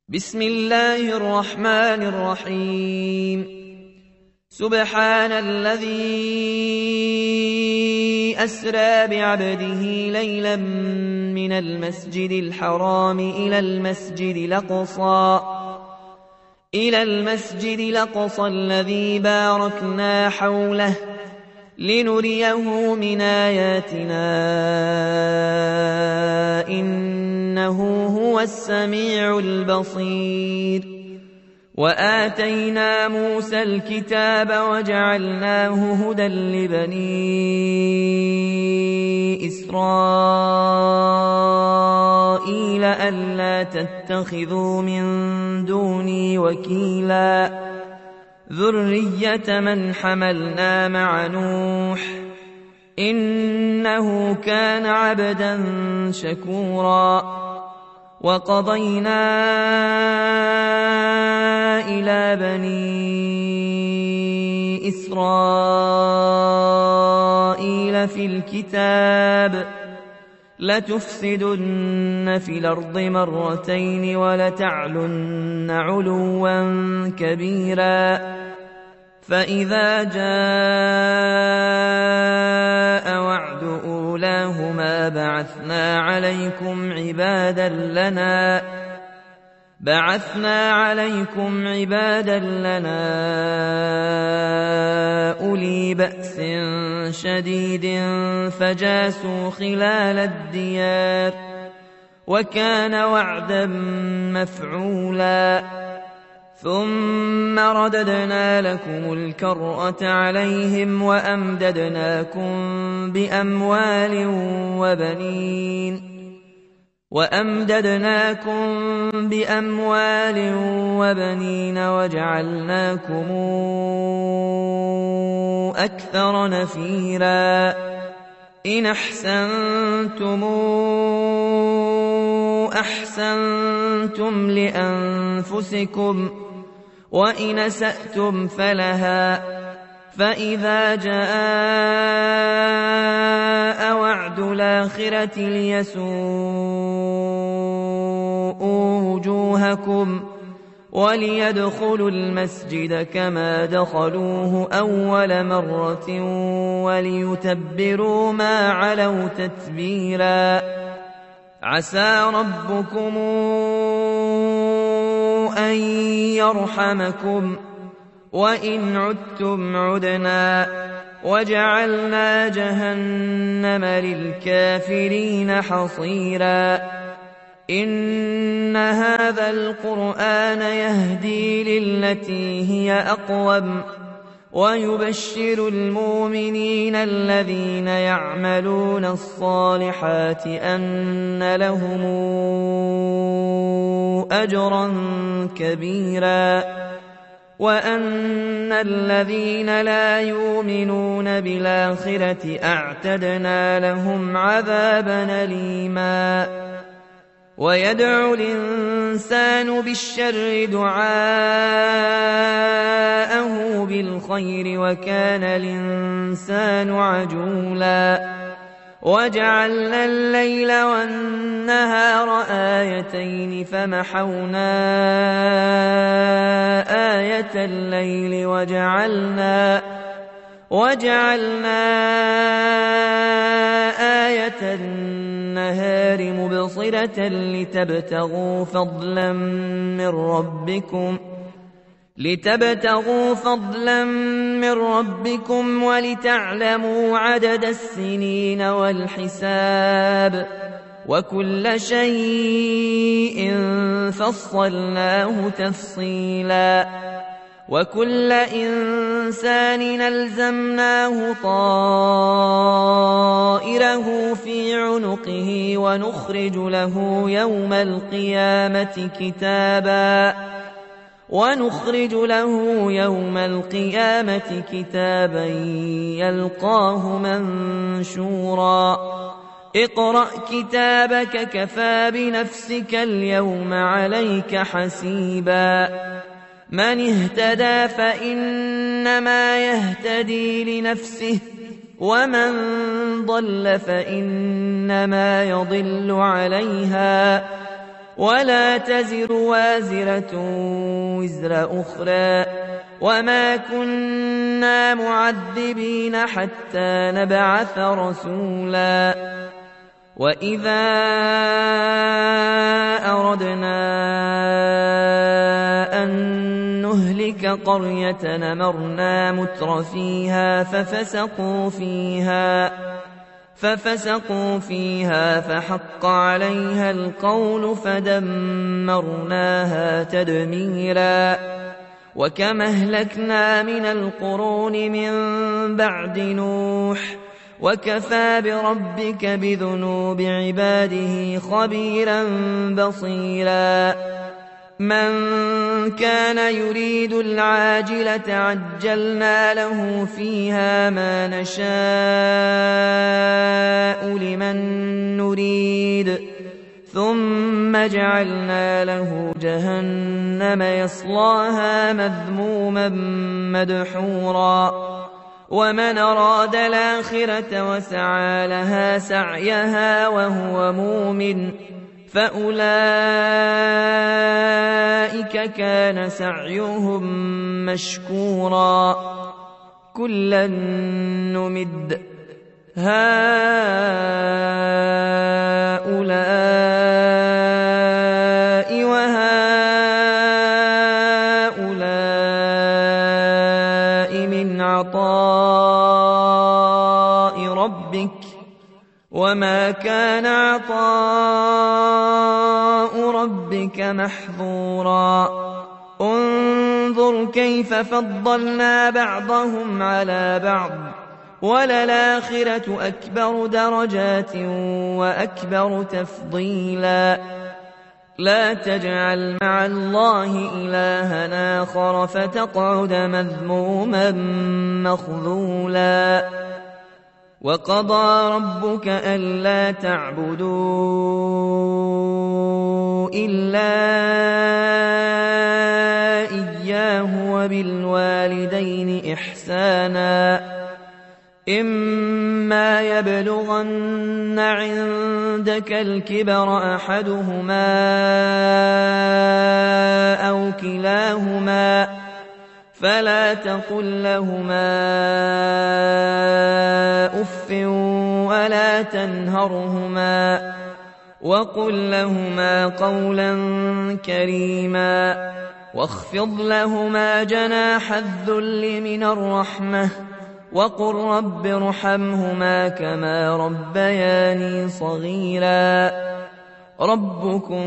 بسم الله الرحمن الرحيم. سبحان الذي أسرى بعبده ليلا من المسجد الحرام إلى المسجد الأقصى الذي باركنا حوله لنريه من آياتنا إنه هو السميع البصير. وآتينا موسى الكتاب وجعلناه هدى لبني إسرائيل ألا تتخذوا من دوني وكيلا ذرية من حملنا مع نوح إنه كان عبدا شكورا. وقضينا إلى بني إسرائيل في الكتاب لتفسدن في الأرض مرتين ولتعلن علوا كبيرا. فإذا جاء وعد أولاهما بعثنا عليكم عبادا لنا أولي بأس شديد فجاسوا خلال الديار وكان وعدا مفعولا. ثم رددنا لكم الكرة عليهم وأمددناكم بأموال وبنين وجعلناكم أكثر نفيرا. إن أحسنتم لأنفسكم وإن أسأتم فلها. فإذا جاء وعد الآخرة ليسوءوا وجوهكم وليدخلوا المسجد كما دخلوه أول مرة وليتبروا ما علوا تتبيرا. عسى ربكم أن يرحمكم وإن عدتم عدنا وجعلنا جهنم للكافرين حصيرا. إن هذا القرآن يهدي للتي هي أقوم ويبشر المؤمنين الذين يعملون الصالحات أن لهم أجرا كبيرا وأن الذين لا يؤمنون بالآخرة أعتدنا لهم عذابا أليما. ويدعو الإنسان بالشر دعاءه بالخير وكان الإنسان عجولا. وجعلنا الليل والنهار آيتين فمحونا آية الليل وجعلنا آية النهار مبصرة لتبتغوا فضلا من ربكم ولتعلموا عدد السنين والحساب وكل شيء فصلناه تفصيلا. وكل إنسان ألزمناه طائره في عنقه ونخرج له يوم القيامة كتابا يلقاه منشورا. اقرأ كتابك كفى بنفسك اليوم عليك حسيبا. من اهتدى فإنما يهتدي لنفسه ومن ضل فإنما يضل عليها ولا تزر وازرة وزر أخرى وما كنا معذبين حتى نبعث رسولا وإذا أردنا أن نهلك قرية أمرنا مترفيها ففسقوا فيها فحق عليها القول فدمرناها تدميرا وكم أهلكنا من القرون من بعد نوح وكفى بربك بذنوب عباده خبيرا بصيرا من كان يريد العاجلة عجلنا له فيها ما نشاء لمن نريد ثم جعلنا له جهنم يصلاها مذموما مدحورا ومن أراد الآخرة وسعى لها سعيها وهو مؤمن فأولئك كان سعيهم مشكورا كلا نمد هؤلاء وهؤلاء من عطاء ربك وما كان عطاء ربك محظورا انظر كيف فضلنا بعضهم على بعض وللآخرة أكبر درجات وأكبر تفضيلا لا تجعل مع الله إلها آخر فتقعد مذموما مخذولا وقضى ربك ألا تعبدوا إلا إياه وبالوالدين إحسانا إما يبلغن عندك الكبر أحدهما أو كلاهما فلا تقل لهما أف ولا تنهرهما وقل لهما قولا كريما واخفض لهما جناح الذل من الرحمة وقل رب ارحمهما كما ربياني صغيرا ربكم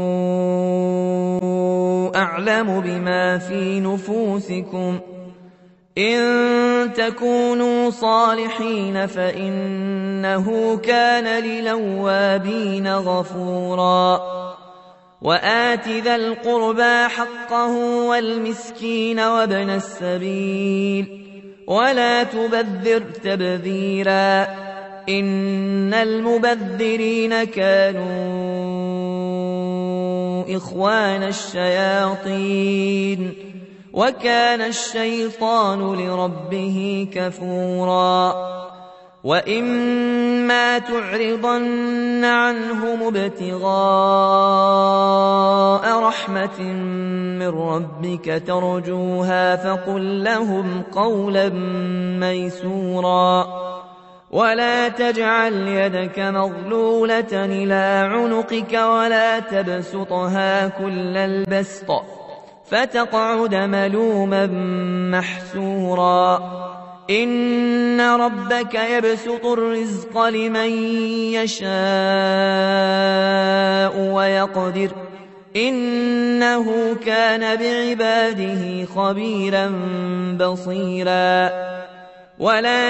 أعلم بما في نفوسكم إن تكونوا صالحين فإنه كان للأوابين غفورا وآت ذا القربى حقه والمسكين وابن السبيل ولا تبذر تبذيرا إن المبذرين كانوا إخوان الشياطين وكان الشيطان لربه كفورا وإما تعرضن عنهم ابتغاء رحمة من ربك ترجوها فقل لهم قولا ميسورا ولا تجعل يدك مغلولة إلى عنقك ولا تبسطها كل البسط فتقعد ملوما محسورا إن ربك يبسط الرزق لمن يشاء ويقدر إنه كان بعباده خبيرا بصيرا ولا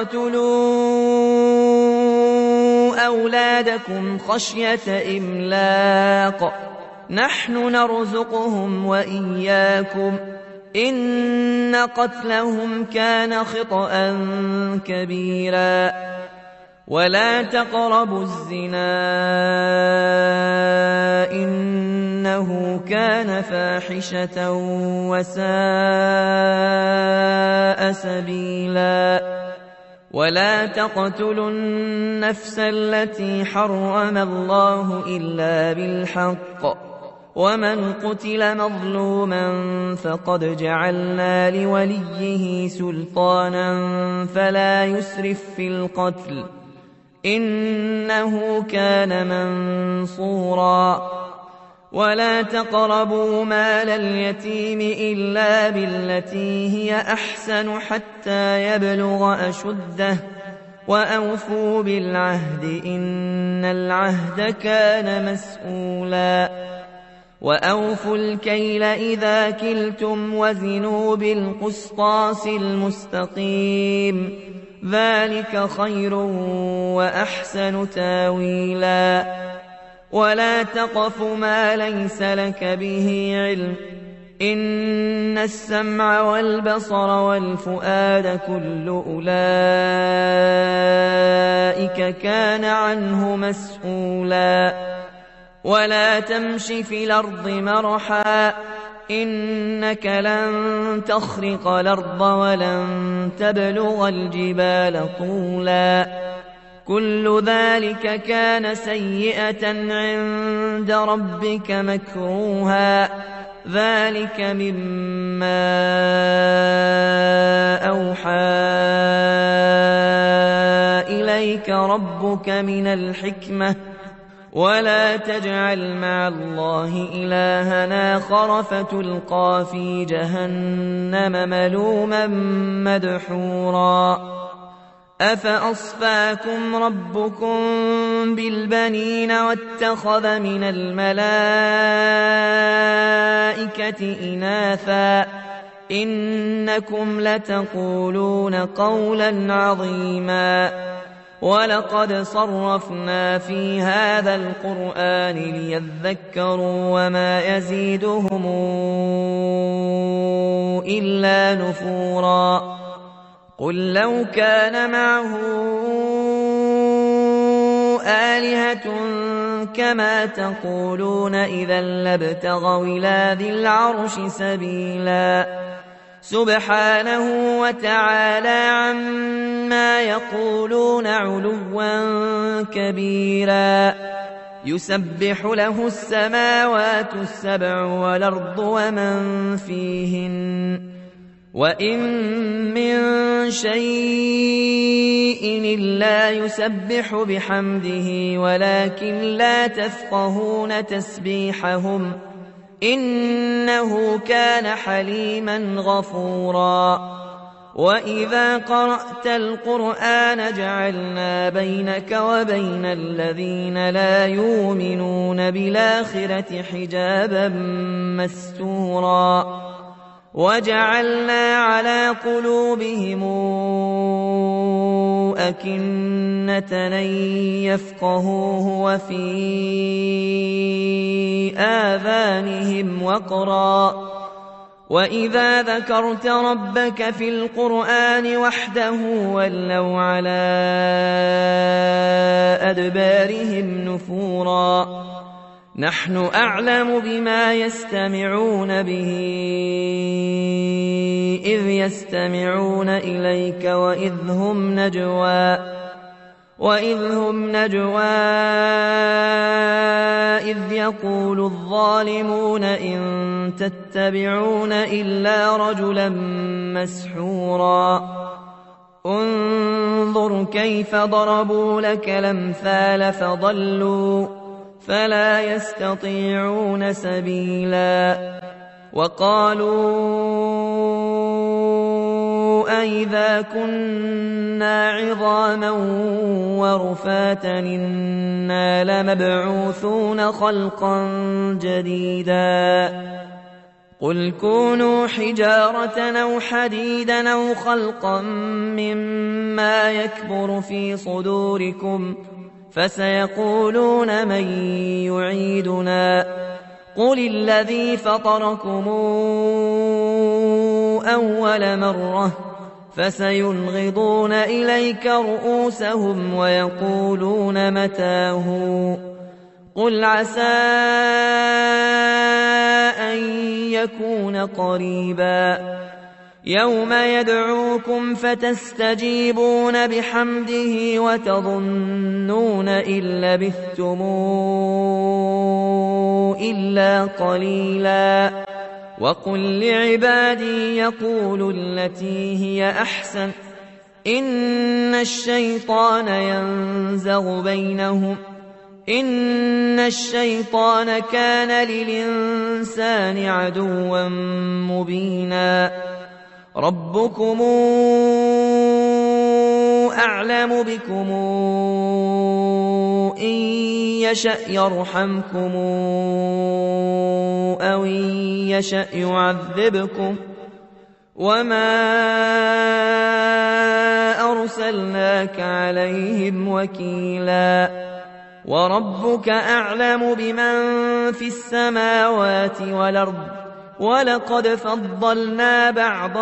تقتلوا أولادكم خشية إملاق نحن نرزقهم وإياكم إن قتلهم كان خطأ كبيرا ولا تقربوا الزنا إنه كان فاحشة وساء سبيلا ولا تقتلوا النفس التي حرم الله إلا بالحق ومن قتل مظلوما فقد جعلنا لوليه سلطانا فلا يسرف في القتل إنه كان منصورا ولا تقربوا مال اليتيم إلا بالتي هي أحسن حتى يبلغ أشده وأوفوا بالعهد إن العهد كان مسؤولا وأوفوا الكيل إذا كلتم وزنوا بالقسطاس المستقيم ذلك خير وأحسن تاويلا ولا تقف ما ليس لك به علم إن السمع والبصر والفؤاد كل أولئك كان عنه مسؤولا ولا تمش في الأرض مرحا إنك لن تخرق الأرض ولن تبلغ الجبال طولا كل ذلك كان سيئة عند ربك مكروها ذلك مما أوحى إليك ربك من الحكمة ولا تجعل مع الله إلها آخر فتلقى في جهنم ملوما مدحورا أفأصفاكم ربكم بالبنين واتخذ من الملائكة إناثا إنكم لتقولون قولا عظيما ولقد صرفنا في هذا القرآن ليذكروا وما يزيدهم إلا نفورا قل لو كان معه آلهة كما تقولون إذا لابتغوا إلى ذي العرش سبيلا سبحانه وتعالى عما يقولون علوا كبيرا يسبح له السماوات السبع والأرض ومن فيهن وإن من شيء إلا يسبح بحمده ولكن لا تفقهون تسبيحهم إنه كان حليما غفورا وإذا قرأت القرآن جعلنا بينك وبين الذين لا يؤمنون بالآخرة حجابا مستورا وجعلنا على قلوبهم أكنة أن يفقهوه وفي آذانهم وقرا وإذا ذكرت ربك في القرآن وحده ولوا على أدبارهم نفورا نحن أعلم بما يستمعون به إذ يستمعون إليك وإذ هم نجوى إذ يقول الظالمون إن تتبعون إلا رجلا مسحورا انظر كيف ضربوا لك الأمثال فضلوا فلا يستطيعون سبيلا وقالوا أئذا كنا عظاما ورفاتا إنا لمبعوثون خلقا جديدا قل كونوا حجارة أو حديدا أو خلقا مما يكبر في صدوركم فسيقولون من يعيدنا قل الذي فطركم أول مرة فسينغضون إليك رؤوسهم ويقولون متاه قل عسى أن يكون قريبا يوم يدعوكم فتستجيبون بحمده وتظنون إن لبثتم إلا قليلا وقل لعبادي يقولوا التي هي أحسن إن الشيطان ينزغ بينهم إن الشيطان كان للإنسان عدوا مبينا ربكم أعلم بكم إن يشأ يرحمكم أو إن يشأ يعذبكم وما أرسلناك عليهم وكيلا وربك أعلم بمن في السماوات والأرض ولقد فضلنا بعض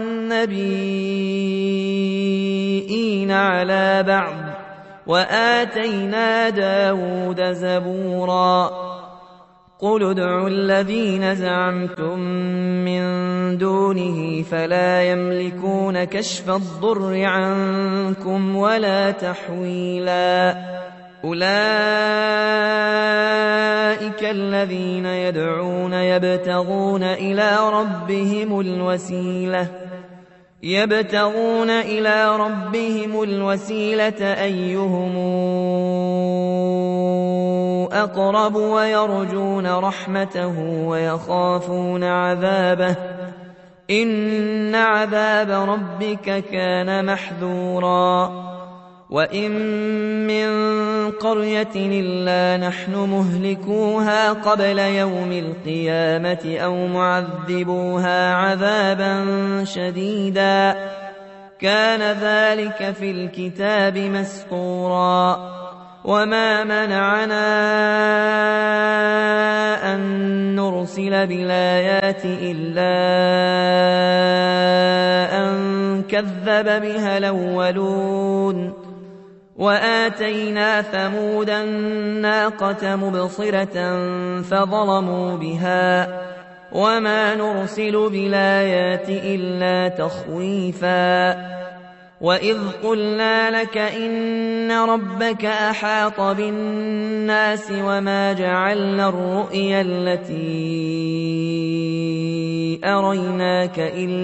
النبيين على بعض وآتينا داود زبورا قل ادعوا الذين زعمتم من دونه فلا يملكون كشف الضر عنكم ولا تحويلا أولئك الذين يدعون يبتغون إلى ربهم الوسيلة أيهم أقرب ويرجون رحمته ويخافون عذابه إن عذاب ربك كان محذورا وإن من قرية إلا نحن مهلكوها قبل يوم القيامة أو معذبوها عذابا شديدا كان ذلك في الكتاب مسطورا وما منعنا أن نرسل بالآيات إلا أن كذب بها الأولون وآتينا ثمود الناقة مبصرة فظلموا بها وما نرسل بالآيات إلا تخويفا وإذ قلنا لك إن ربك أحاط بالناس وما جعلنا الرؤيا التي أريناك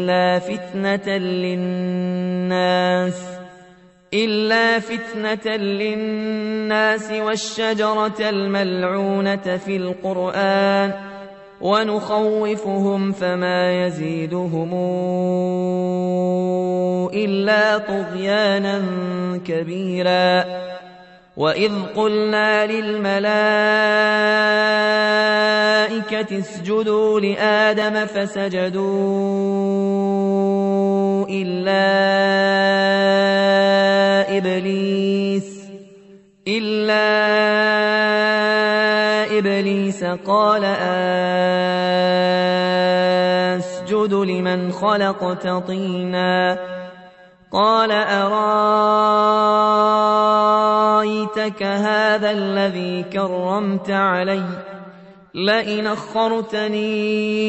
إلا فتنة للناس والشجرة الملعونة في القرآن ونخوفهم فما يزيدهم إلا طغيانا كبيرا وإذ قلنا للملائكة اسجدوا لآدم فسجدوا إلا إبليس قال أسجد لمن خلقت طينا قال أرايتك هذا الذي كرمت علي لئن أخرتني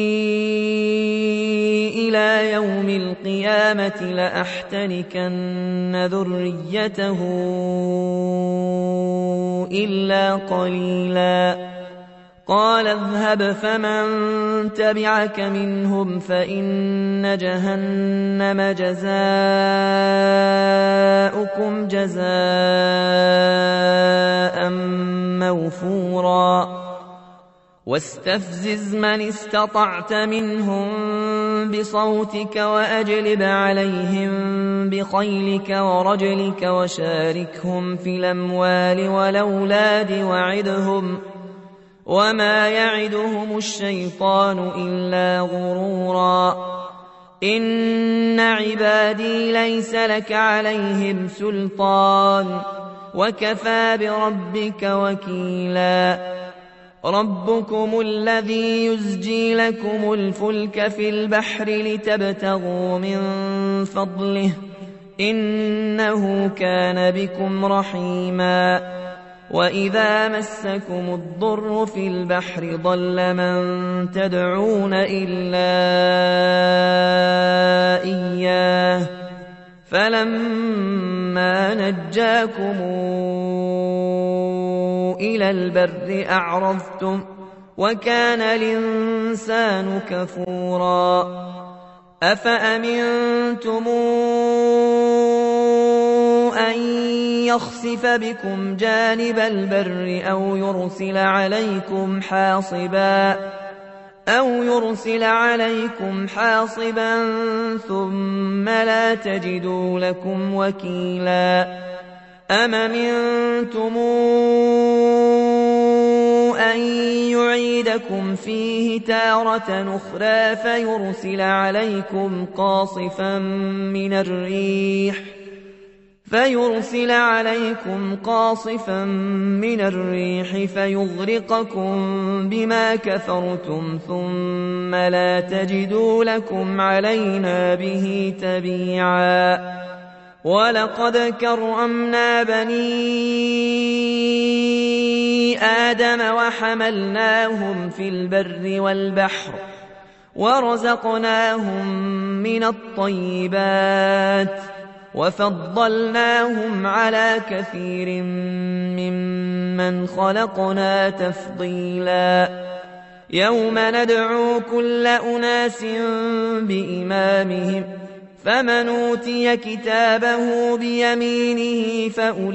إلى يوم القيامة لأحتنكن ذريته إلا قليلا قال اذهب فمن تبعك منهم فإن جهنم جزاؤكم جزاء موفورا واستفزز من استطعت منهم بصوتك وأجلب عليهم بخيلك ورجلك وشاركهم في الأموال والأولاد وعدهم وما يعدهم الشيطان إلا غرورا إن عبادي ليس لك عليهم سلطان وكفى بربك وكيلا ربكم الذي يزجي لكم الفلك في البحر لتبتغوا من فضله إنه كان بكم رحيما وإذا مسكم الضر في البحر ضل من تدعون إلا إياه فلما نجاكم إلى البر أعرضتم وكان الإنسان كفورا أفأمنتم أن يخسف بكم جانب البر أو يرسل عليكم حاصبا ثم لا تجدوا لكم وكيلا أم أمنتم أن يعيدكم فيه تارة أخرى فيرسل عليكم قاصفا من الريح فيغرقكم بما كفرتم ثم لا تجدوا لكم علينا به تبيعا ولقد كرمنا بني آدم وحملناهم في البر والبحر ورزقناهم من الطيبات وفضلناهم على كثير ممن خلقنا تفضيلا يوم ندعو كل أناس بإمامهم فمن أوتي كتابه بيمينه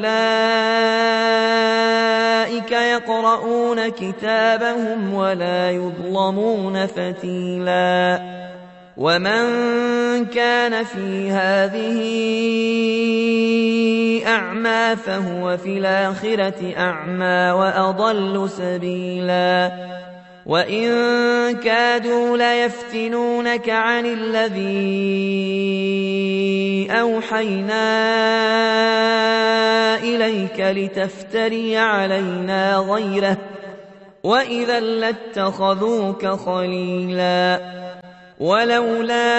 فأولئك يقرؤون كتابهم ولا يظلمون فتيلا ومن كان في هذه أعمى فهو في الآخرة أعمى وأضل سبيلا وإن كادوا ليفتنونك عن الذي أوحينا إليك لتفتري علينا غيره وإذا لاتخذوك خليلا ولولا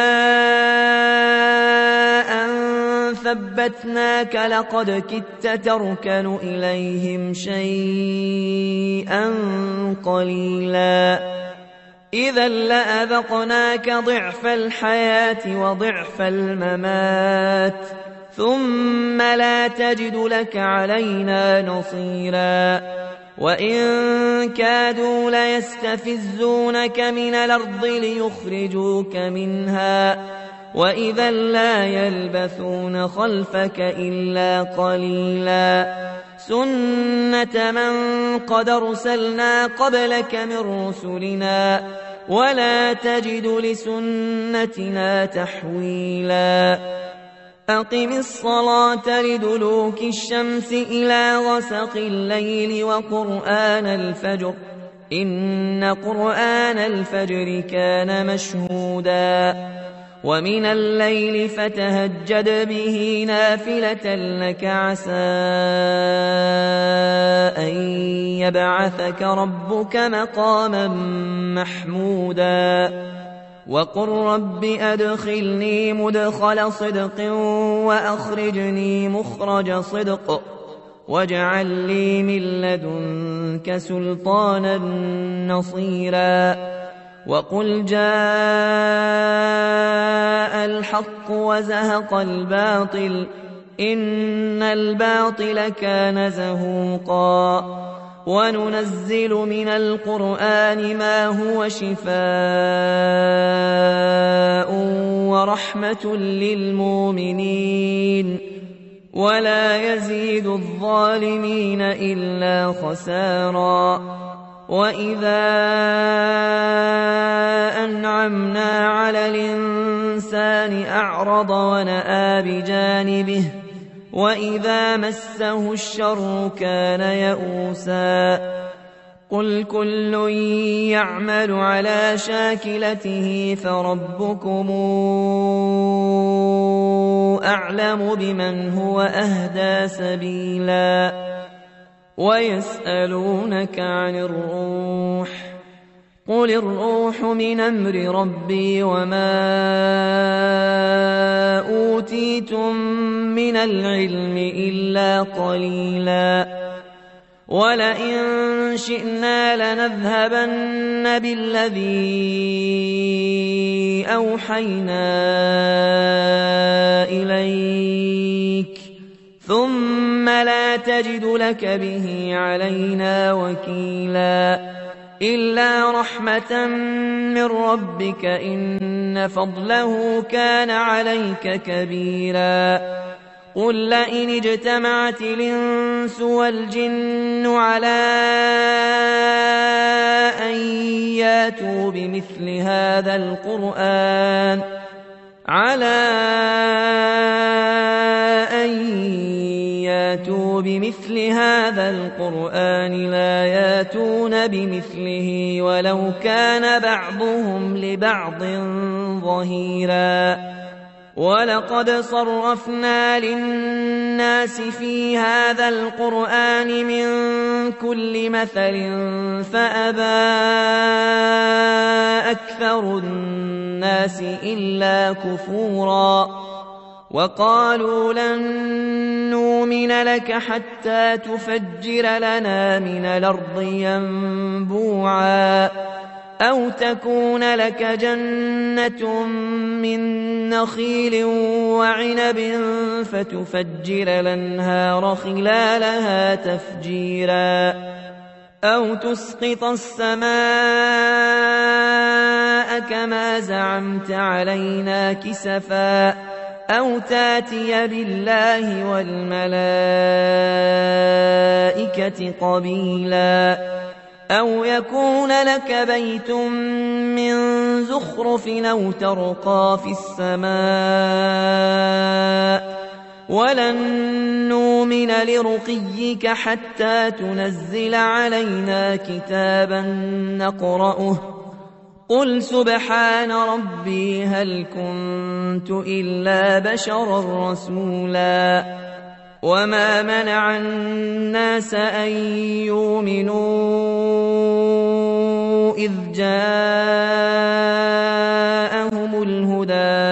أن ثبتناك لقد كدت تركن إليهم شيئا قليلا إذا لأذقناك ضعف الحياة وضعف الممات ثم لا تجد لك علينا نصيرا وإن كادوا ليستفزونك من الأرض ليخرجوك منها وإذا لا يلبثون خلفك إلا قليلا سنة من قد أرسلنا قبلك من رسلنا ولا تجد لسنتنا تحويلا أقم الصلاة لدلوك الشمس إلى غسق الليل وقرآن الفجر إن قرآن الفجر كان مشهودا ومن الليل فتهجد به نافلة لك عسى أن يبعثك ربك مقاما محمودا وقل رب أدخلني مدخل صدق وأخرجني مخرج صدق واجعل لي من لدنك سلطانا نصيرا وقل جاء الحق وزهق الباطل إن الباطل كان زهوقا وننزل من القرآن ما هو شفاء ورحمة للمؤمنين ولا يزيد الظالمين إلا خسارا وإذا أنعمنا على الإنسان أعرض ونأى بجانبه وإذا مسه الشر كان يئوسا قل كل يعمل على شاكلته فربكم أعلم بمن هو أهدى سبيلا ويسألونك عن الروح قل الروح من أمر ربي وما أوتيتم من العلم إلا قليلا ولئن شئنا لنذهبن بالذي أوحينا إليك ثم لا تجد لك به علينا وكيلا إلا رحمة من ربك إن فضله كان عليك كبيرا قل لئن اجتمعت الإنس والجن على أن ياتوا بمثل هذا القرآن لا ياتون بمثله ولو كان بعضهم لبعض ظهيرا ولقد صرفنا للناس في هذا القرآن من كل مثل فأبى أكثر الناس إلا كفورا وقالوا لن نؤمن لك حتى تفجر لنا من الأرض ينبوعا أو تكون لك جنة من نخيل وعنب فتفجر الأنهار خلالها تفجيرا أو تسقط السماء كما زعمت علينا كسفا أو تاتي بالله والملائكة قبيلا أو يكون لك بيت من زخرف أو ترقى في السماء ولن نؤمن لرقيك حتى تنزل علينا كتابا نقرأه قل سبحان ربي هل كنت إلا بشرا رسولا وما منع الناس أن يؤمنوا إذ جاءهم الهدى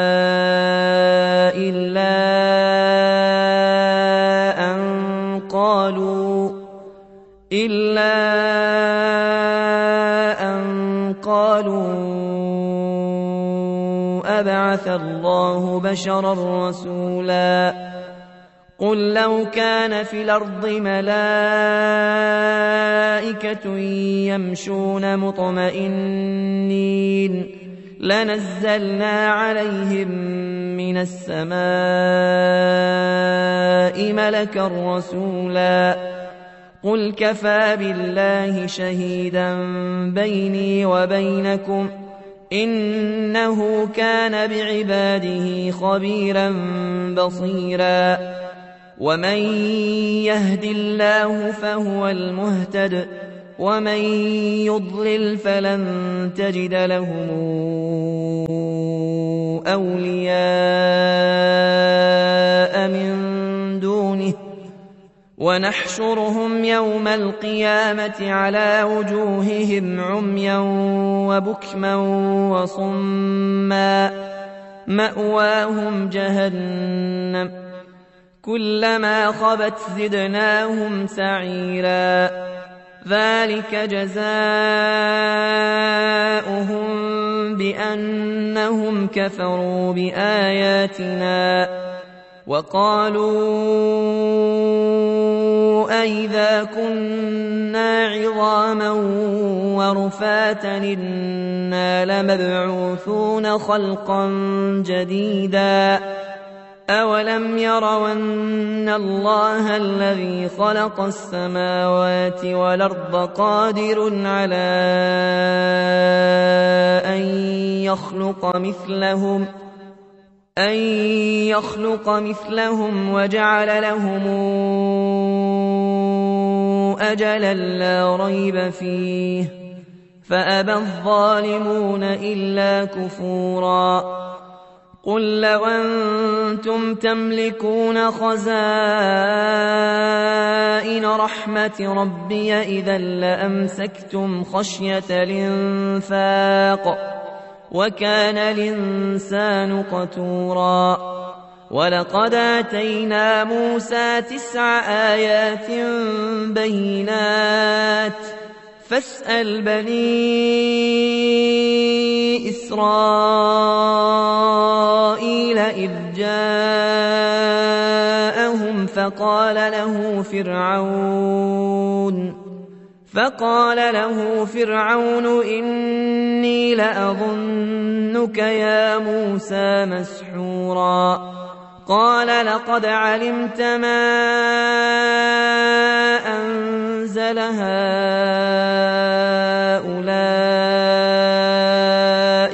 إلا أن قالوا أبعث الله بشرا رسولا قل لو كان في الأرض ملائكة يمشون مطمئنين لنزلنا عليهم من السماء ملكا رسولا قل كفى بالله شهيدا بيني وبينكم إنه كان بعباده خبيرا بصيرا ومن يهد الله فهو المهتد ومن يضلل فلن تجد لهم أولياء من دونه ونحشرهم يوم القيامة على وجوههم عميا وبكما وصما مأواهم جهنم كلما خبت زدناهم سعيرا ذلك جزاؤهم بأنهم كفروا بآياتنا وقالوا أئذا كنا عظاما ورفاتا إنا لمبعوثون خلقا جديدا أولم يروا أن الله الذي خلق السماوات والأرض قادر على أن يخلق مثلهم وجعل لهم أجلا لا ريب فيه فأبى الظالمون إلا كفورا قل لو أنتم تملكون خزائن رحمة ربي إذا لأمسكتم خشية الإنفاق وكان الإنسان قتورا ولقد آتينا موسى 9 آيات بينات فاسأل بني إسرائيل إذ جاءهم فقال له فرعون إني لأظنك يا موسى مسحورا قال لقد علمت ما أنزل هؤلاء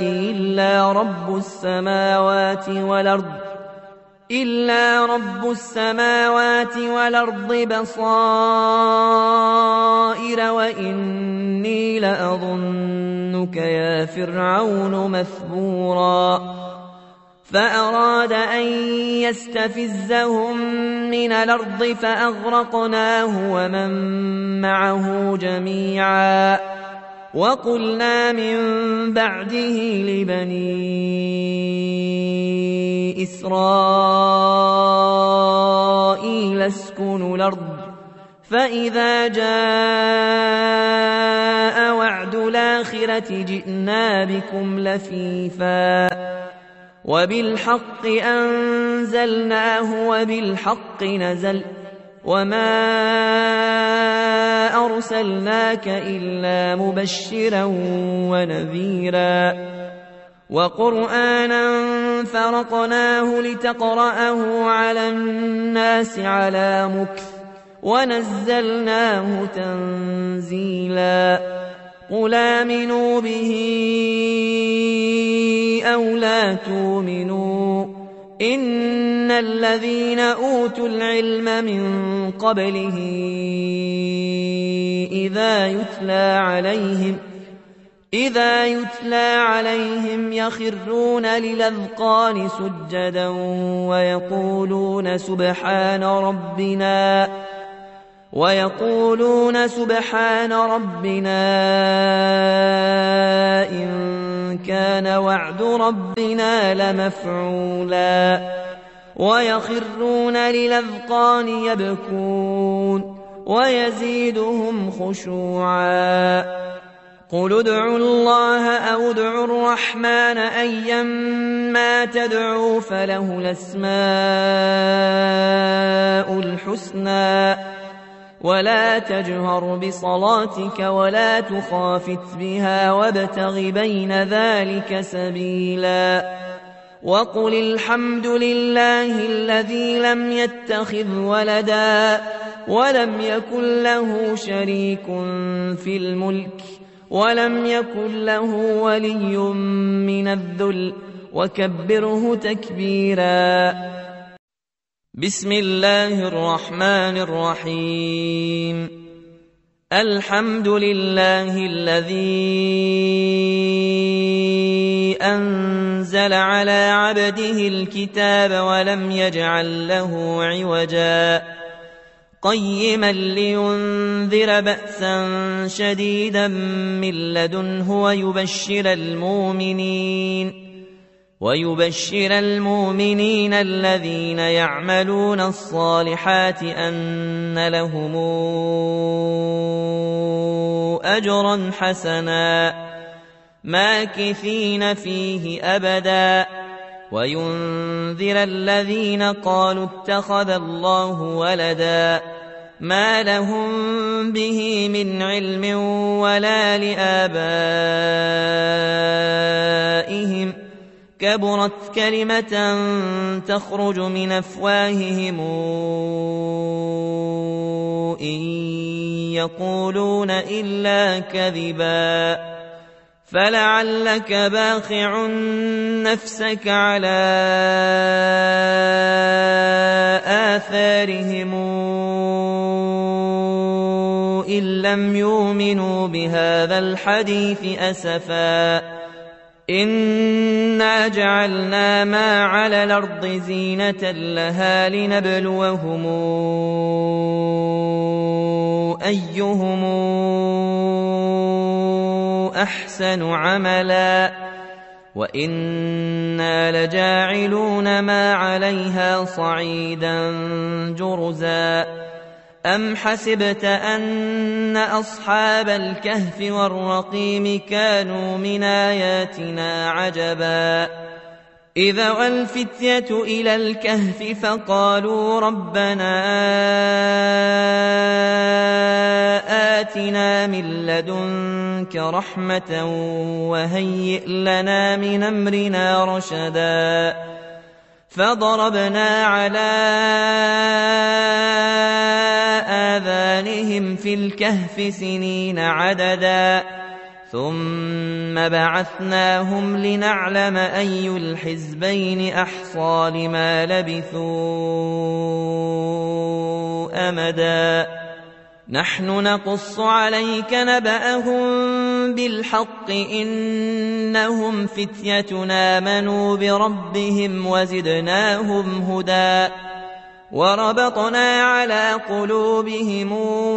إلا رب السماوات والأرض بصائر وإني لأظنك يا فرعون مثبورا فأراد أن يستفزهم من الأرض فأغرقناه ومن معه جميعا وقلنا من بعده لبني إسرائيل اسكنوا الأرض فإذا جاء وعد الآخرة جئنا بكم لفيفا وبالحق أنزلناه وبالحق نزل وما أرسلناك إلا مبشرا ونذيرا وقرآنا فرقناه لتقرأه على الناس على مكث ونزلناه تنزيلا قل آمنوا به أو لا تؤمنوا إن الذين أوتوا العلم من قبله إذا يتلى عليهم يخرون للأذقان سجدا ويقولون سبحان ربنا إن كان وعد ربنا لمفعولا ويخرون للأذقان يبكون ويزيدهم خشوعا قل ادعوا الله أو ادعوا الرحمن أيما تدعوا فله الأسماء الحسنى ولا تجهر بصلاتك ولا تخافت بها وابتغ بين ذلك سبيلا وقل الحمد لله الذي لم يتخذ ولدا ولم يكن له شريك في الملك ولم يكن له ولي من الذل وكبره تكبيرا بسم الله الرحمن الرحيم الحمد لله الذي أنزل على عبده الكتاب ولم يجعل له عوجا قيما لينذر بأسا شديدا من لدنه ويبشر المؤمنين الذين يعملون الصالحات أن لهم أجرا حسنا ماكثين فيه أبدا وينذر الذين قالوا اتخذ الله ولدا ما لهم به من علم ولا لآبائهم كبرت كلمة تخرج من أفواههم إن يقولون إلا كذبا فلعلك باخع نفسك على آثارهم إن لم يؤمنوا بهذا الحديث أسفا إنا جعلنا ما على الأرض زينة لها لنبلوهم أيهم أحسن عملا وإنا لجاعلون ما عليها صعيدا جرزا أم حسبت أن أصحاب الكهف والرقيم كانوا من آياتنا عجبا إذا والفتية إلى الكهف فقالوا ربنا آتنا من لدنك رحمة وهيئ لنا من أمرنا رشدا فضربنا على آذانهم في الكهف سنين عددا ثم بعثناهم لنعلم أي الحزبين أحصى لما لبثوا أمدا نحن نقص عليك نبأهم بالحق إنهم فتية آمنوا بربهم وزدناهم هدى وربطنا على قلوبهم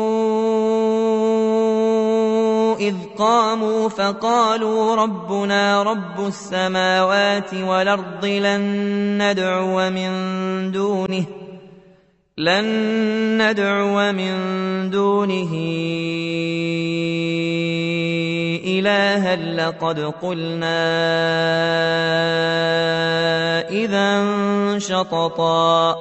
إذ قاموا فقالوا ربنا رب السماوات والأرض لن ندعو من دونه إلها لقد قلنا إذا شططا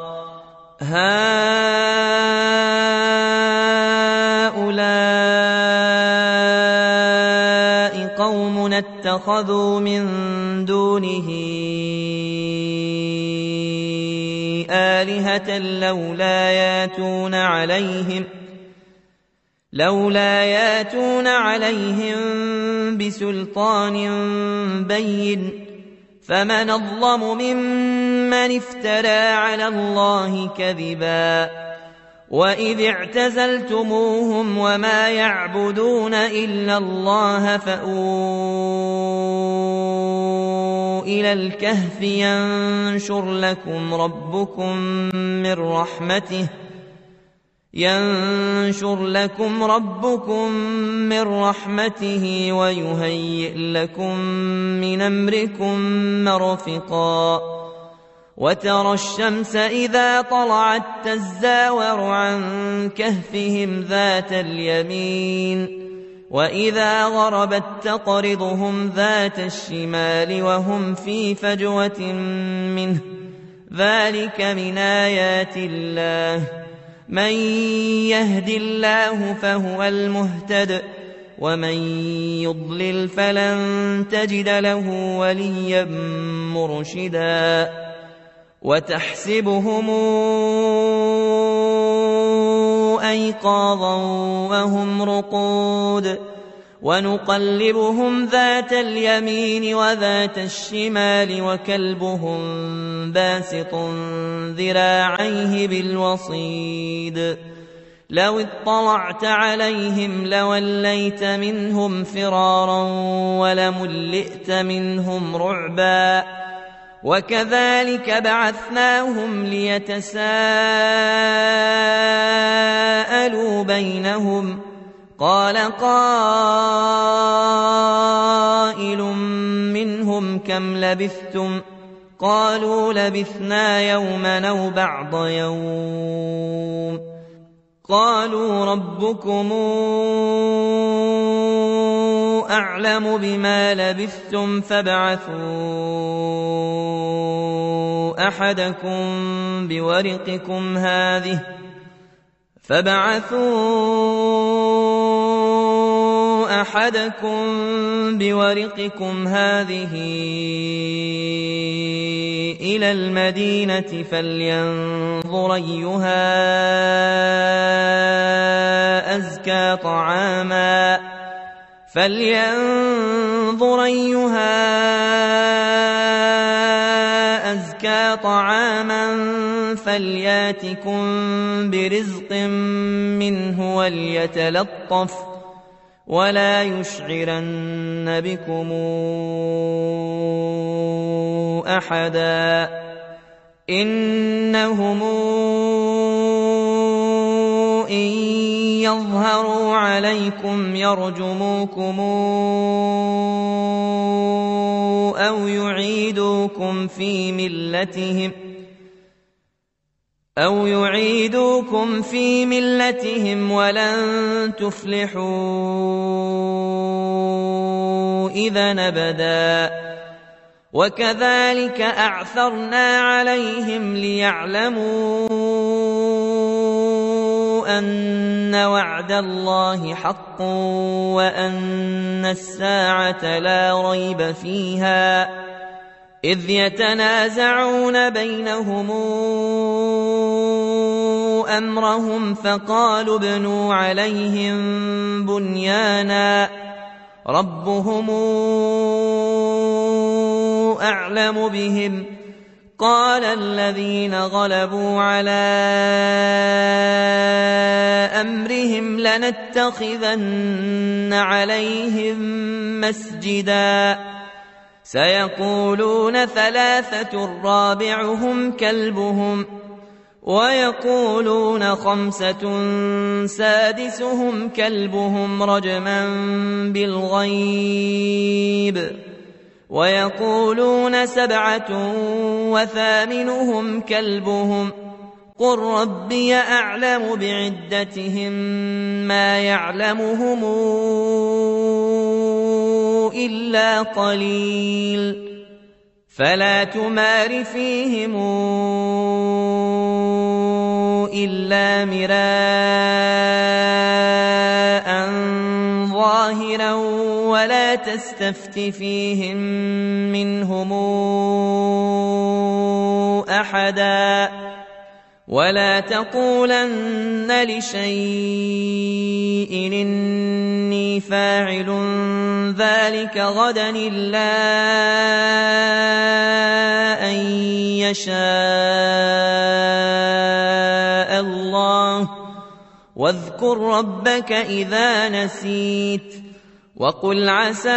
هؤلاء قوم اتخذوا من دونه آلهة لولا ياتون عليهم بسلطان بين فمن أظلم ممن افترى على الله كذبا وإذ اعتزلتموهم وما يعبدون إلا الله فأووا إلى الكهف ينشر لكم ربكم من رحمته ويهيئ لكم من أمركم مرفقا وترى الشمس إذا طلعت تزاور عن كهفهم ذات اليمين وإذا غربت تقرضهم ذات الشمال وهم في فجوة منه ذلك من آيات الله من يهد الله فهو المهتد ومن يضلل فلن تجد له وليا مرشدا وتحسبهم أيقاظا وهم رقود ونقلبهم ذات اليمين وذات الشمال وكلبهم باسط ذراعيه بالوصيد لو اطلعت عليهم لوليت منهم فرارا ولملئت منهم رعبا وكذلك بعثناهم ليتساءلوا بينهم قال قائل منهم كم لبثتم قالوا لبثنا يوما أو بعض يوم قالوا ربكم أعلم بما لبثتم فابعثوا أحدكم بورقكم هذه إلى المدينة فلينظر أيها أزكى طعاما فلياتكم برزق منه وليتلطف ولا يشعرن بكم أحدا إنهم إن يظهروا عليكم يرجموكم أو يعيدوكم في ملتهم ولن تفلحوا إذا أبدا. وكذلك أعثرنا عليهم ليعلموا أن وعد الله حق وأن الساعة لا ريب فيها إذ يتنازعون بينهم أمرهم فقالوا ابنوا عليهم بنيانا ربهم أعلم بهم قال الذين غلبوا على أمرهم لنتخذن عليهم مسجدا سيقولون ثلاثة رابعهم كلبهم ويقولون خمسة سادسهم كلبهم رجما بالغيب ويقولون سبعة وثامنهم كلبهم قل ربي أعلم بعدتهم ما يعلمهم إلا قليل فلا تمار فيهم إلا مراء ظاهرا ولا تستفت فيهم منهم أحدا ولا تقولن لشيء إني فاعل ذلك غدا إلا أن يشاء الله واذكر ربك إذا نسيت وقل عسى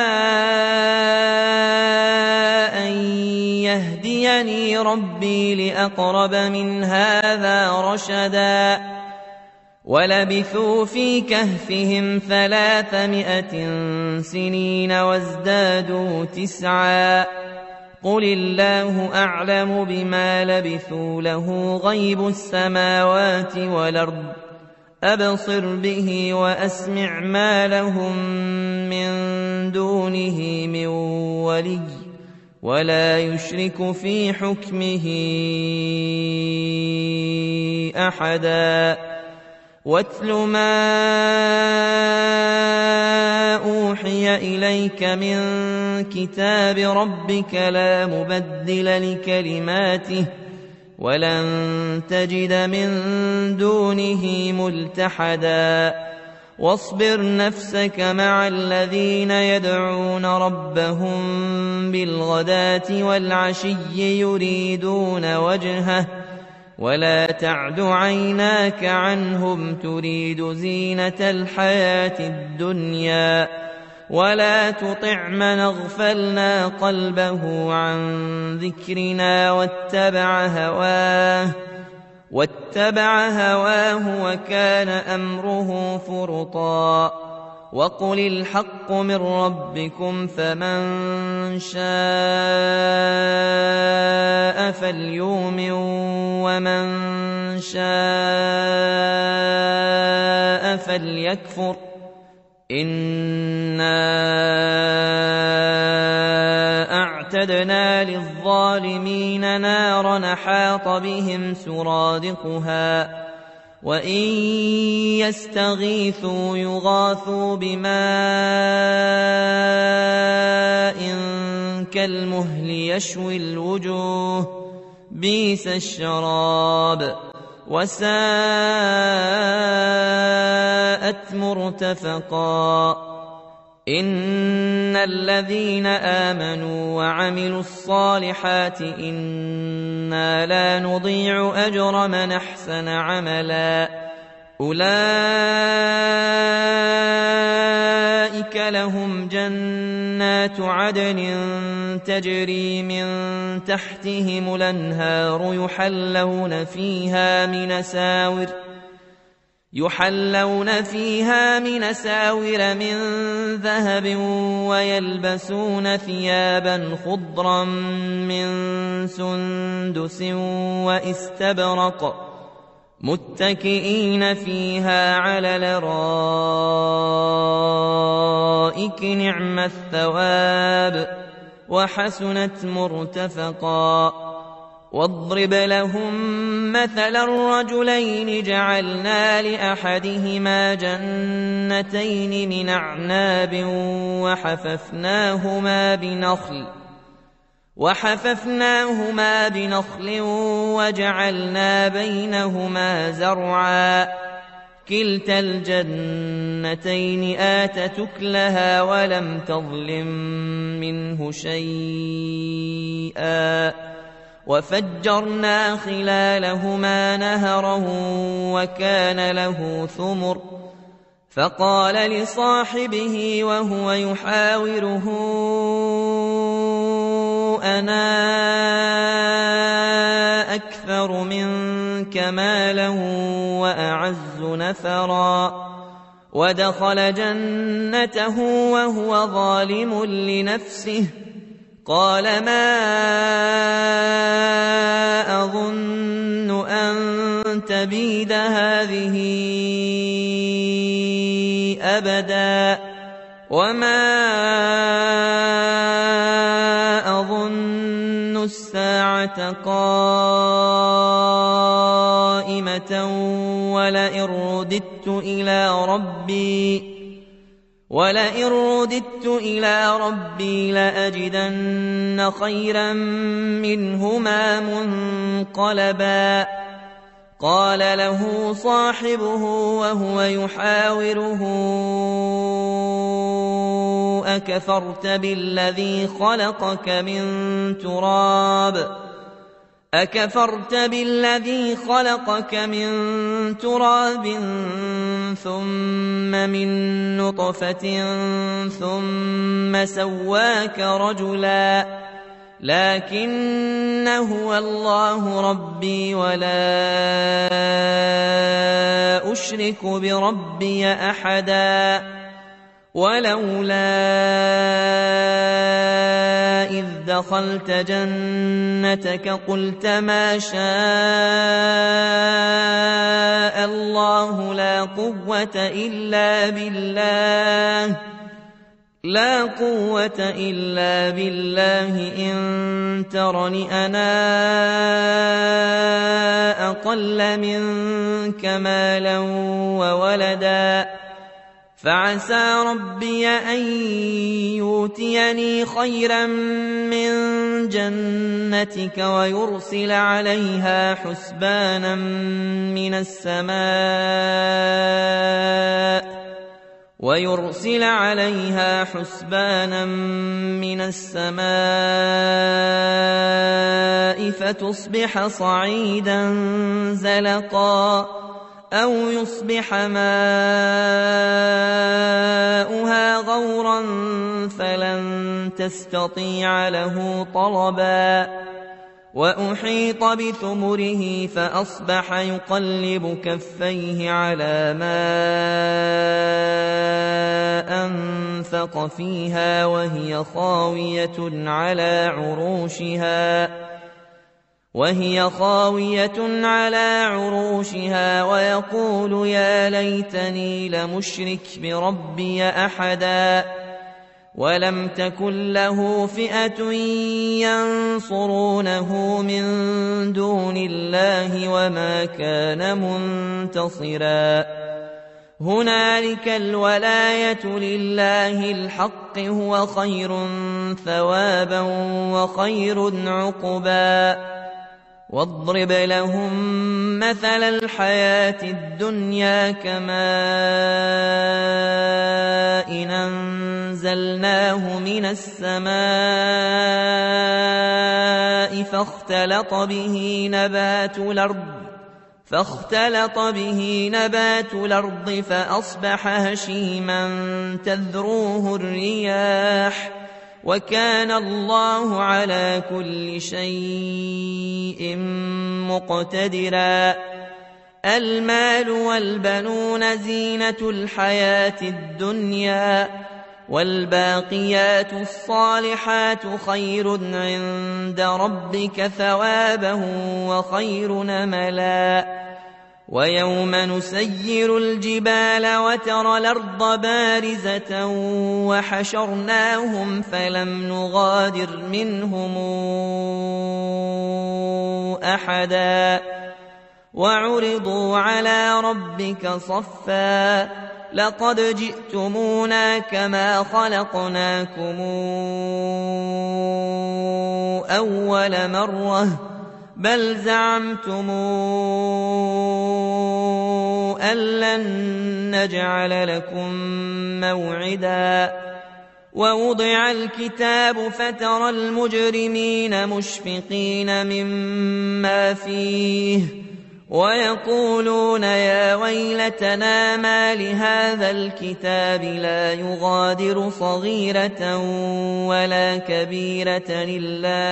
أن يهديني ربي لأقرب من هذا رشدا ولبثوا في كهفهم 300 سنين وازدادوا 9 قل الله أعلم بما لبثوا له غيب السماوات والأرض أبصر به وأسمع ما لهم من دونه من ولي ولا يشرك في حكمه أحدا واتل ما أوحي إليك من كتاب ربك لا مبدل لكلماته ولن تجد من دونه ملتحدا واصبر نفسك مع الذين يدعون ربهم بالغداة والعشي يريدون وجهه ولا تعد عيناك عنهم تريد زينة الحياة الدنيا ولا تطع من اغفلنا قلبه عن ذكرنا واتبع هواه وكان أمره فرطا وقل الحق من ربكم فمن شاء فليؤمن ومن شاء فليكفر إنا أعتدنا للظالمين نارا أحاط بهم سرادقها وإن يستغيثوا يغاثوا بماء كالمهل يشوي الوجوه بئس الشراب وساءت مرتفقا إن الذين آمنوا وعملوا الصالحات إنا لا نضيع أجر من أحسن عملا أولئك لهم جنات عدن تجري من تحتهم الأنهار يحلون فيها من أساور من ذهب ويلبسون ثيابا خضرا من سندس واستبرق متكئين فيها على الأرائك نعم الثواب وحسنت مرتفقا واضرب لهم مثلا الرجلين جعلنا لأحدهما جنتين من أعناب وحففناهما بنخل وجعلنا بينهما زرعا كلتا الجنتين آتت أكلها ولم تظلم منه شيئا وفجرنا خلالهما نهرا وكان له ثمر فقال لصاحبه وهو يحاوره أنا أكثر منك مالا وأعز نفرا ودخل جنته وهو ظالم لنفسه قال ما أظن أن تبيد هذه أبدا وما أظن الساعة قائمة ولئن رددت إلى ربي لأجدن خيرا منهما منقلبا قال له صاحبه وهو يحاوره أكفرت بالذي خلقك من تراب ثم من نطفة ثم سواك رجلا لكن هو الله ربي ولا أشرك بربي أحدا ولولا إذ دخلت جنتك قلت ما شاء الله لا قوة إلا بالله إن ترني أنا أقل منك مالا وولدا فعسى ربي أن يؤتيني خيرا من جنتك ويرسل عليها حسبانا من السماء فتصبح صعيدا زلقا أو يصبح ماؤها غورا فلن تستطيع له طلبا وأحيط بثمره فأصبح يقلب كفيه على ما أنفق فيها وهي خاوية على عروشها ويقول يا ليتني لمشرك بربي أحدا ولم تكن له فئة ينصرونه من دون الله وما كان منتصرا هنالك الولاية لله الحق هو خير ثوابا وخير عقبا واضرب لهم مثل الحياة الدنيا كماء إن أنزلناه من السماء فاختلط به نبات الأرض فأصبح هشيما تذروه الرياح وكان الله على كل شيء مقتدرا المال والبنون زينة الحياة الدنيا، والباقيات الصالحات خير عند ربك ثوابا وخير أملا. ويوم نسير الجبال وترى الأرض بارزة وحشرناهم فلم نغادر منهم أحدا وعرضوا على ربك صفا لقد جئتمونا كما خلقناكم أول مرة بل زعمتم أن لن نجعل لكم موعدا. ووضع الكتاب فترى المجرمين مشفقين مما فيه ويقولون يا ويلتنا ما لهذا الكتاب لا يغادر صغيرة ولا كبيرة إلا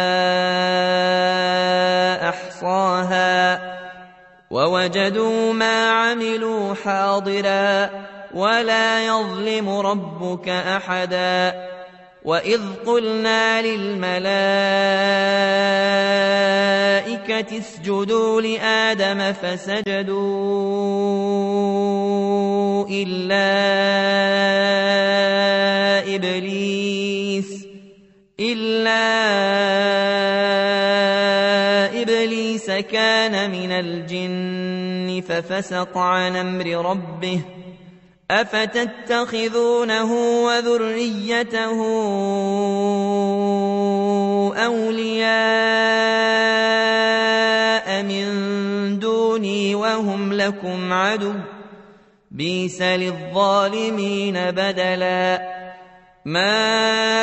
أحصاها ووجدوا ما عملوا حاضرا ولا يظلم ربك أحدا. وإذ قلنا للملائكة اسجدوا لآدم فسجدوا إلا إبليس كان من الجن ففسق عن أمر ربه أفتتخذونه وذريته أولياء من دوني وهم لكم عدو بئس للظالمين بدلا. ما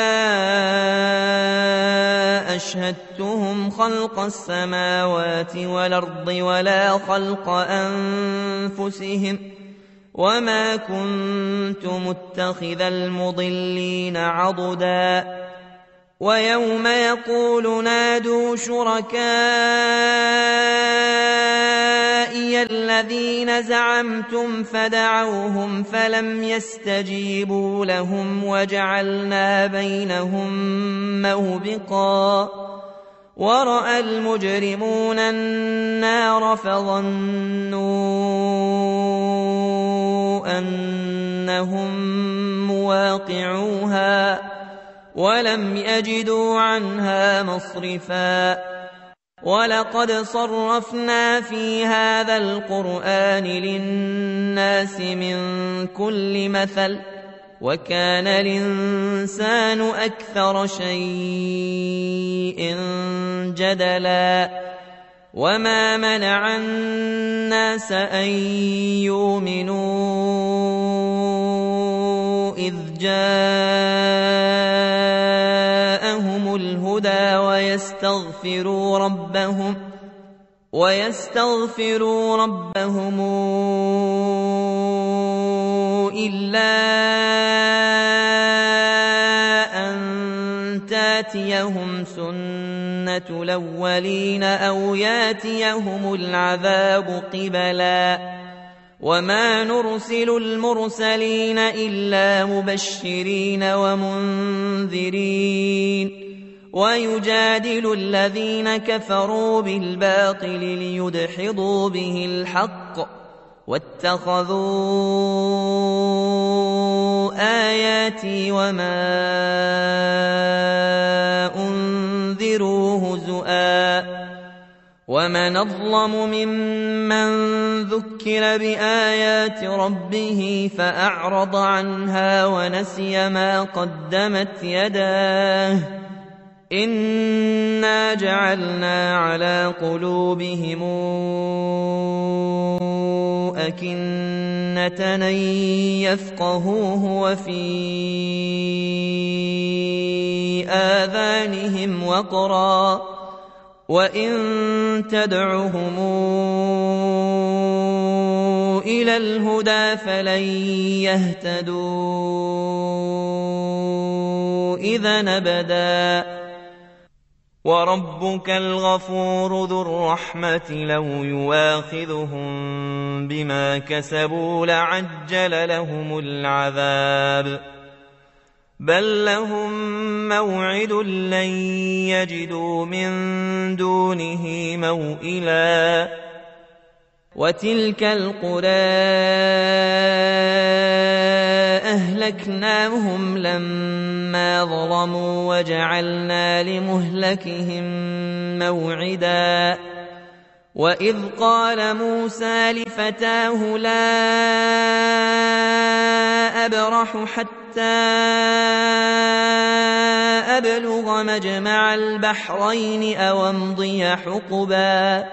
أشهدتهم خلق السماوات والأرض ولا خلق أنفسهم وما كنت متخذ المضلين عضدا. ويوم يقول نادوا شركائي الذين زعمتم فدعوهم فلم يستجيبوا لهم وجعلنا بينهم موبقا. ورأى المجرمون النار فظنوا أنهم مواقعوها ولم يجدوا عنها مصرفا. ولقد صرفنا في هذا القرآن للناس من كل مثل وكان الإنسان أكثر شيء جدلا. وما منع الناس أن يؤمنوا إذ جاءهم الهدى ويستغفروا ربهم إلا أن تاتيهم سنة الأولين أو ياتيهم العذاب قبلا. وما نرسل المرسلين إلا مبشرين ومنذرين ويجادل الذين كفروا بالباطل ليدحضوا به الحق واتخذوا آياتي وما أنذروا هزؤا. ومن أظلم ممن ذكر بآيات ربه فأعرض عنها ونسي ما قدمت يداه إنا جعلنا على قلوبهم أكنة أن يفقهوه وفي آذانهم وقرا وإن تدعهم إلى الهدى فلن يهتدوا إذا أبدا. وربك الغفور ذو الرحمة لو يواخذهم بما كسبوا لعجل لهم العذاب بل لهم موعد لن يجدوا من دونه موئلا وتلك القرى أهلكناهم لما ظلموا وجعلنا لمهلكهم موعدا وإذ قال موسى لفتاه لا أبرح حتى أبلغ مجمع البحرين أو أمضي حقبا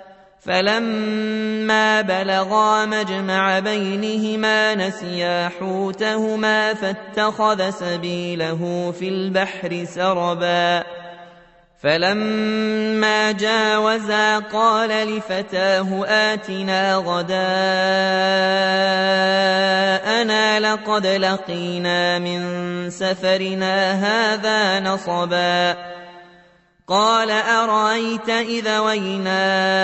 فلما بلغا مجمع بينهما نسيا حوتهما فاتخذ سبيله في البحر سربا فلما جاوزا قال لفتاه آتنا غداءنا لقد لقينا من سفرنا هذا نصبا قال أرأيت إذا وينا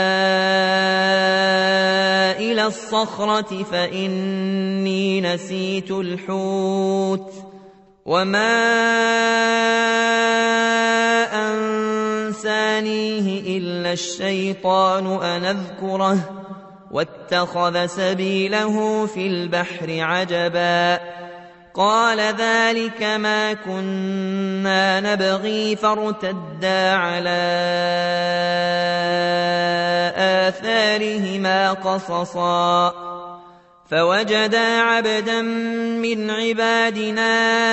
إلى الصخرة فإني نسيت الحوت وما أنسانيه إلا الشيطان أن أذكره واتخذ سبيله في البحر عجبا قال ذلك ما كنا نبغي فارتدا على آثارهما قصصا فوجدا عبدا من عبادنا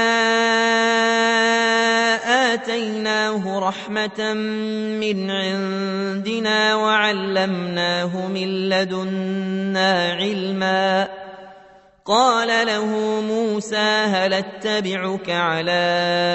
آتيناه رحمة من عندنا وعلمناه من لدنا علما قال له موسى هل اتبعك على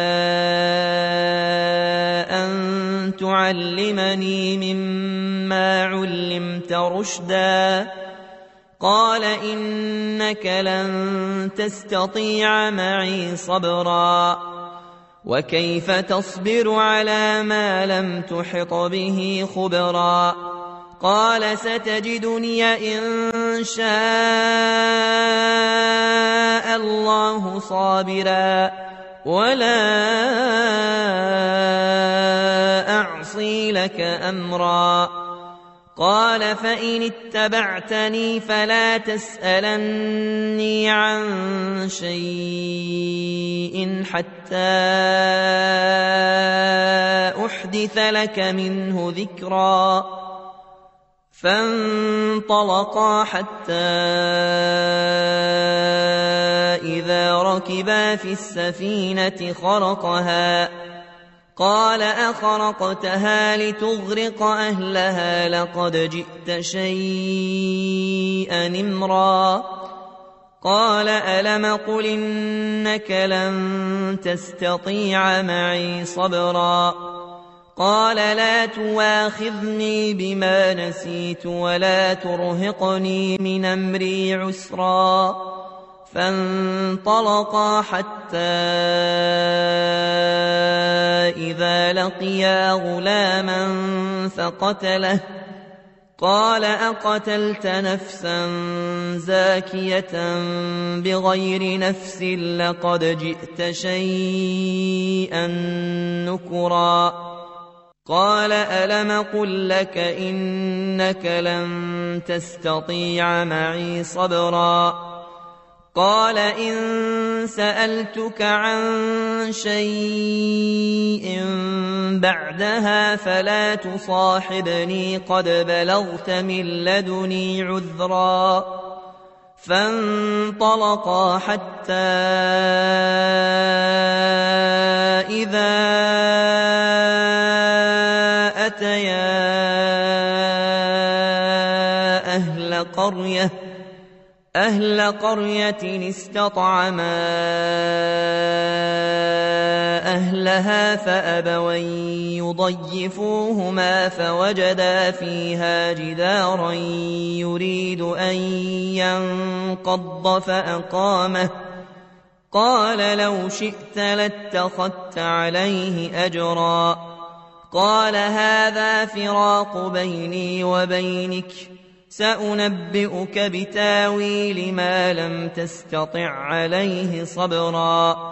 أن تعلمني مما علمت رشدا قال إنك لن تستطيع معي صبرا وكيف تصبر على ما لم تحط به خبرا قال ستجدني إن شاء الله صابرا ولا أعصي لك أمرا قال فإن اتبعتني فلا تسألني عن شيء حتى أحدث لك منه ذكرا فانطلقا حتى إذا ركبا في السفينة خرقها قال أخرقتها لتغرق أهلها لقد جئت شيئا إمرا قال ألم قل إنك لن تستطيع معي صبرا قال لا تواخذني بما نسيت ولا ترهقني من أمري عسرا فانطلقا حتى إذا لقيا غلاما فقتله قال أقتلت نفسا زاكية بغير نفس لقد جئت شيئا نكرا قال ألم قل لك إنك لن تستطيع معي صبرا قال إن سألتك عن شيء بعدها فلا تصاحبني قد بلغت من لدني عذرا فانطلقا حتى إذا أتيا أهل قرية استطعما أهلها فأبوا يضيفوهما فوجدا فيها جدارا يريد أن ينقض فأقامه قال لو شئت لاتخذت عليه أجرا قال هذا فراق بيني وبينك سأنبئك بتاويل ما لم تستطع عليه صبرا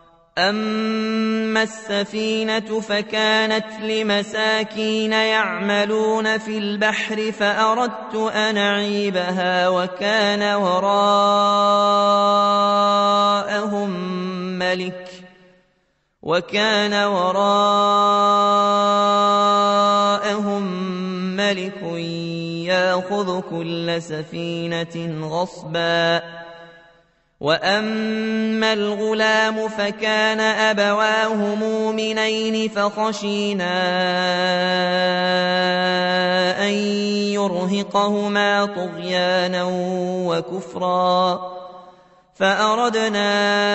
أما السفينة فكانت لمساكين يعملون في البحر فأردت أن أعيبها وكان وراءهم ملك يأخذ كل سفينة غصبا وأما الغلام فكان أبواه مؤمنين فخشينا أن يرهقهما طغيانا وكفرا فأردنا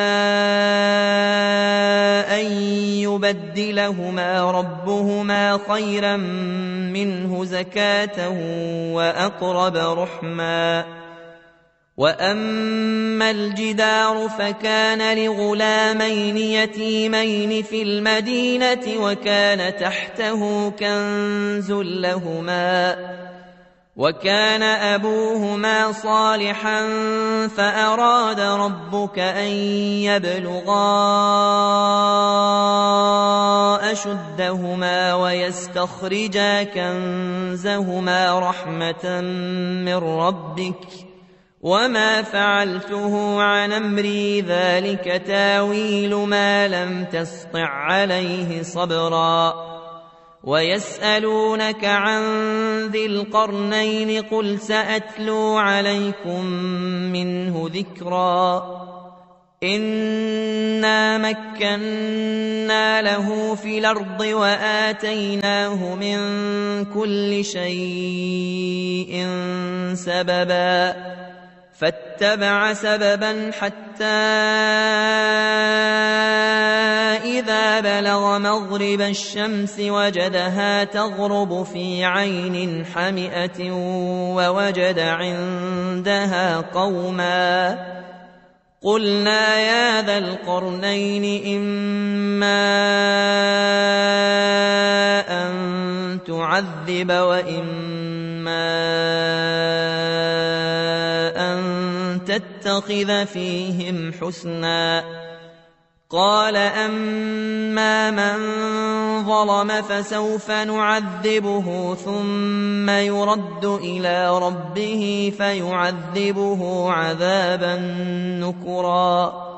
أن يبدلهما ربهما خيرا منه زكاة وأقرب رحما وأما الجدار فكان لغلامين يتيمين في المدينة وكان تحته كنز لهما وكان أبوهما صالحا فأراد ربك أن يبلغا أشدهما ويستخرجا كنزهما رحمة من ربك وما فعلته عن أمري ذلك تاويل ما لم تسطع عليه صبرا ويسألونك عن ذي القرنين قل سأتلو عليكم منه ذكرا إنا مكنا له في الأرض وآتيناه من كل شيء سببا فاتبع سببا حتى إذا بلغ مغرب الشمس وجدها تغرب في عين حمئة ووجد عندها قوما قلنا يا ذا القرنين إما أن تعذب وإما أن تتخذ فيهم حسنا قال أما من ظلم فسوف نعذبه ثم يرد إلى ربه فيعذبه عذابا نكرا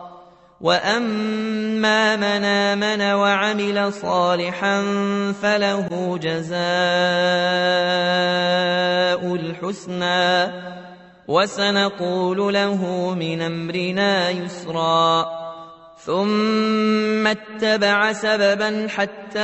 وأما من آمن وعمل صالحا فله جزاء الحسنى وسنقول له من أمرنا يسرا ثم اتبع سببا حتى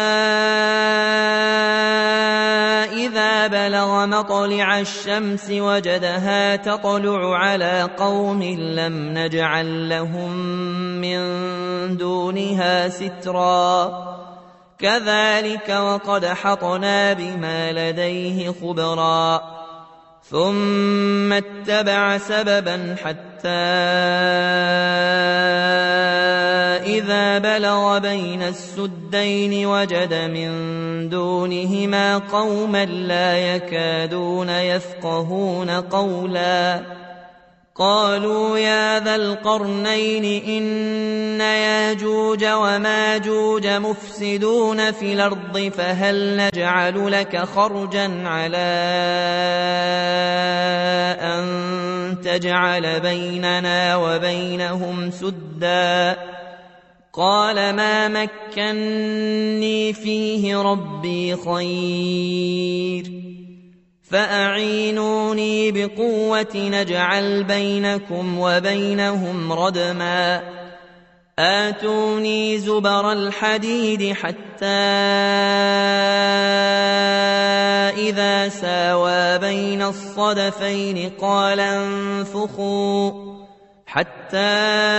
إذا بلغ مطلع الشمس وجدها تطلع على قوم لم نجعل لهم من دونها سترا كذلك وقد حطنا بما لديه خبرا ثم اتبع سببا حتى إذا بلغ بين السدين وجد من دونهما قوما لا يكادون يفقهون قولا قالوا يا ذا القرنين إن ياجوج وماجوج مفسدون في الأرض فهل نجعل لك خرجا على أن تجعل بيننا وبينهم سدا قال ما مكني فيه ربي خير فأعينوني بقوة نجعل بينكم وبينهم ردما آتوني زبر الحديد حتى إذا ساوى بين الصدفين قال انفخوا حتى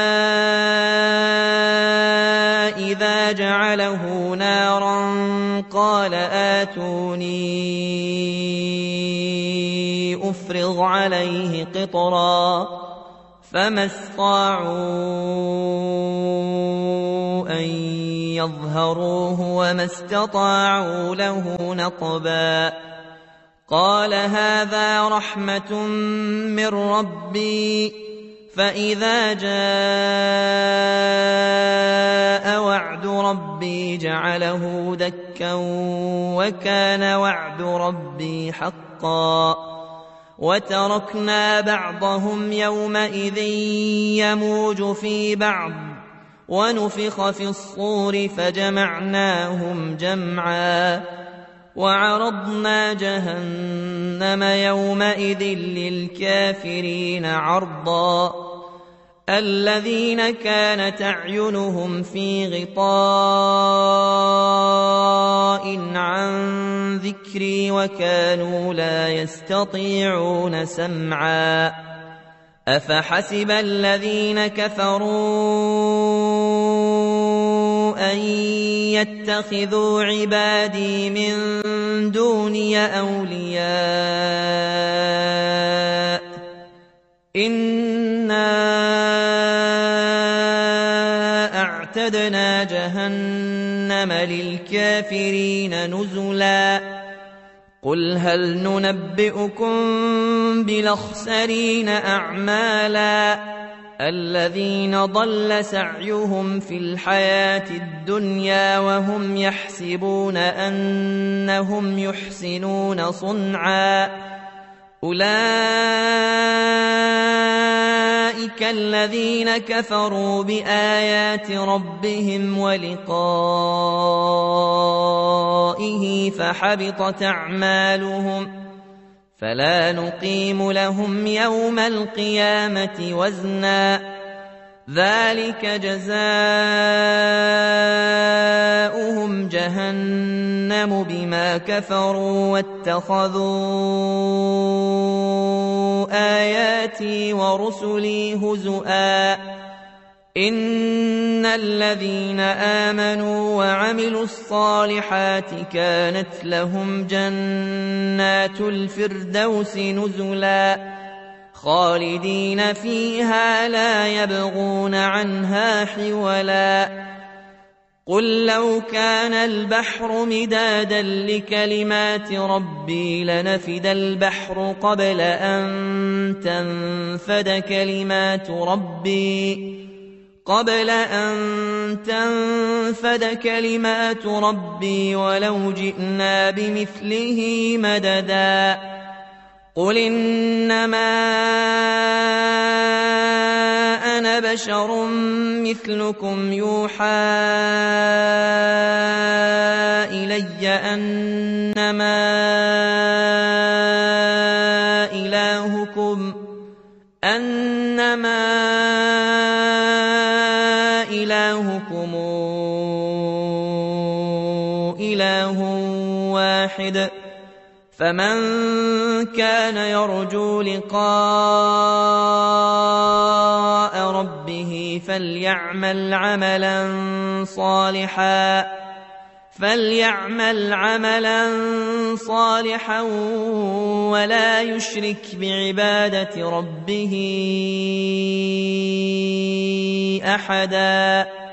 إذا جعله نارا قال آتوني أفرغ عليه قطرا فما استطاعوا أن يظهروه وما استطاعوا له نقبا قال هذا رحمة من ربي فإذا جاء وعد ربي جعله دكا وكان وعد ربي حقا وتركنا بعضهم يومئذ يموج في بعض ونفخ في الصور فجمعناهم جمعا وعرضنا جهنم يومئذ للكافرين عرضا الذين كانت أعينهم في غطاء عن ذكري وكانوا لا يستطيعون سمعا أفحسب الذين كفروا أن يتخذوا عبادي من دوني أولياء إنا أعتدنا جهنم للكافرين نزلا قل هل ننبئكم بالأخسرين أعمالا الذين ضل سعيهم في الحياة الدنيا وهم يحسبون أنهم يحسنون صنعا أولئك الذين كفروا بآيات ربهم ولقائه فحبطت أعمالهم فلا نقيم لهم يوم القيامة وزنا ذلك جزاؤهم جهنم بما كفروا واتخذوا آياتي ورسلي هزؤا إن الذين آمنوا وعملوا الصالحات كانت لهم جنات الفردوس نزلا خالدين فيها لا يبغون عنها حولا قل لو كان البحر مدادا لكلمات ربي لنفد البحر قبل أن تنفد كلمات ربي ولو جئنا بمثله مددا قل إنما أنا بشر مثلكم يوحى إلي أنما إلهكم إله واحد فمن كان يرجو لقاء ربه فليعمل عملا صالحا ولا يشرك بعبادة ربه أحدا